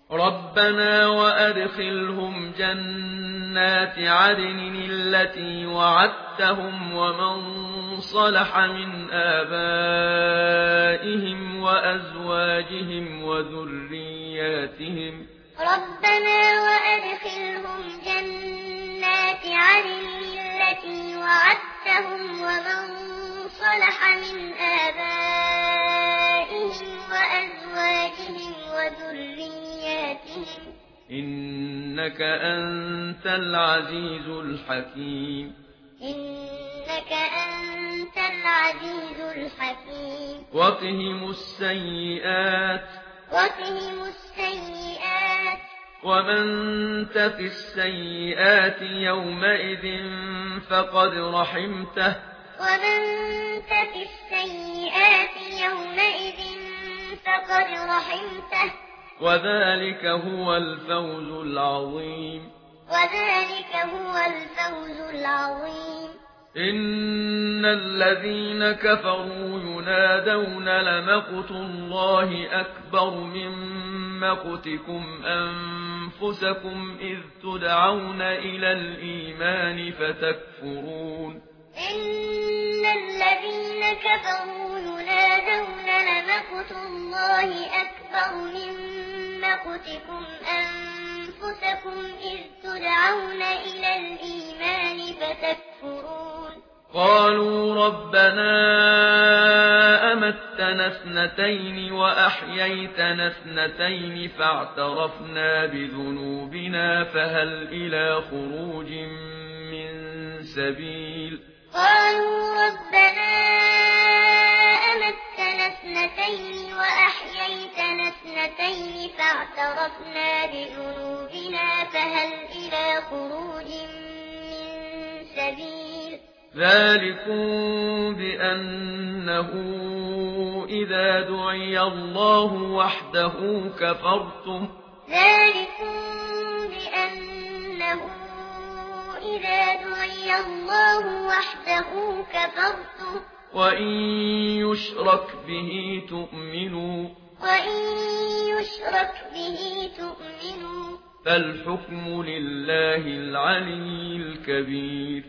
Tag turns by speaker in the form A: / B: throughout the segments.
A: ربنا وأدخلهم جنات عدن التي وعدتهم ومن صلح من آبائهم وأزواجهم وذرياتهم
B: ربنا وأدخلهم جنات عدن التي وعدتهم ومن صلح من آبائهم وأزواجهم وذرياتهم
A: إنك أنت العزيز الحكيم
B: إنك أنت العزيز الحكيم
A: وقهم السيئات ومن تق السيئات يومئذ فقد رحمته
B: ومن تق السيئات يومئذ فقد رحمته
A: وذلك هو الفوز العظيم إن الذين كفروا ينادون لمقت الله أكبر من مقتكم أنفسكم إذ تدعون إلى الإيمان فتكفرون
B: إن الذين كفروا ينادون لمقت الله أكبر من مقتكم أنفسكم إذ تدعون إلى الإيمان فتكفرون
A: قالوا ربنا أمتنا اثنتين وأحييتنا اثنتين فاعترفنا بذنوبنا فهل إلى خروج من سبيل
B: قالوا ربنا أمتنا اثنتين وأحييتنا اثنتين فاعترفنا بذنوبنا فهل إلى خروج من سبيل
A: ذلكم بأنه إذا دعي الله وحده كفرتم
B: ذلكم بأنه إذا دعي الله وحده كفرتم
A: وإن يشرك به تؤمنوا فالحكم لله العلي الكبير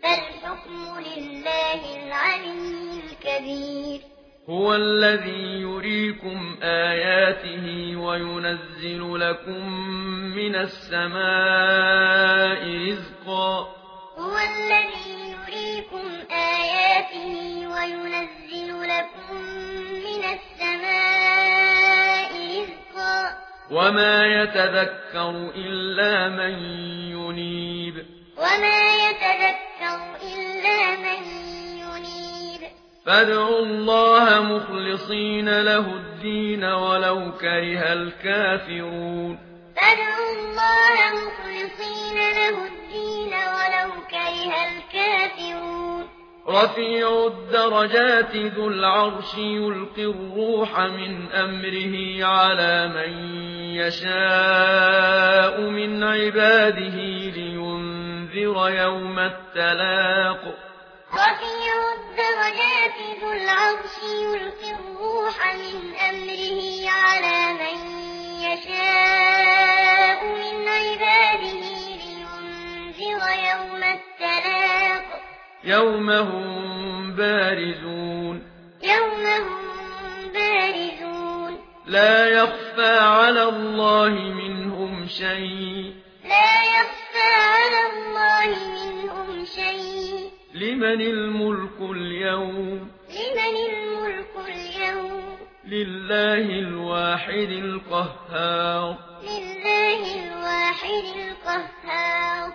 A: هو الذي يريكم آياته وينزل لكم من السماء رزقا
B: هو الذي يريكم آياته وينزل لكم من السماء رزقا
A: وما يتذكر إلا من ينيب فادعوا الله مخلصين له الدين ولو كره الكافرون رفيع الدرجات ذو العرش يلقي الروح من أمره على من يشاء من عباده لينذر يوم التلاق
B: رفيع الدرجات ذو العرش يلقي الروح من أمره على من يشاء من عباده لينذر يوم التلاق
A: يوم هم بارزون لا يخفى على الله منهم شيء لمن الملك اليوم لله الواحد القهار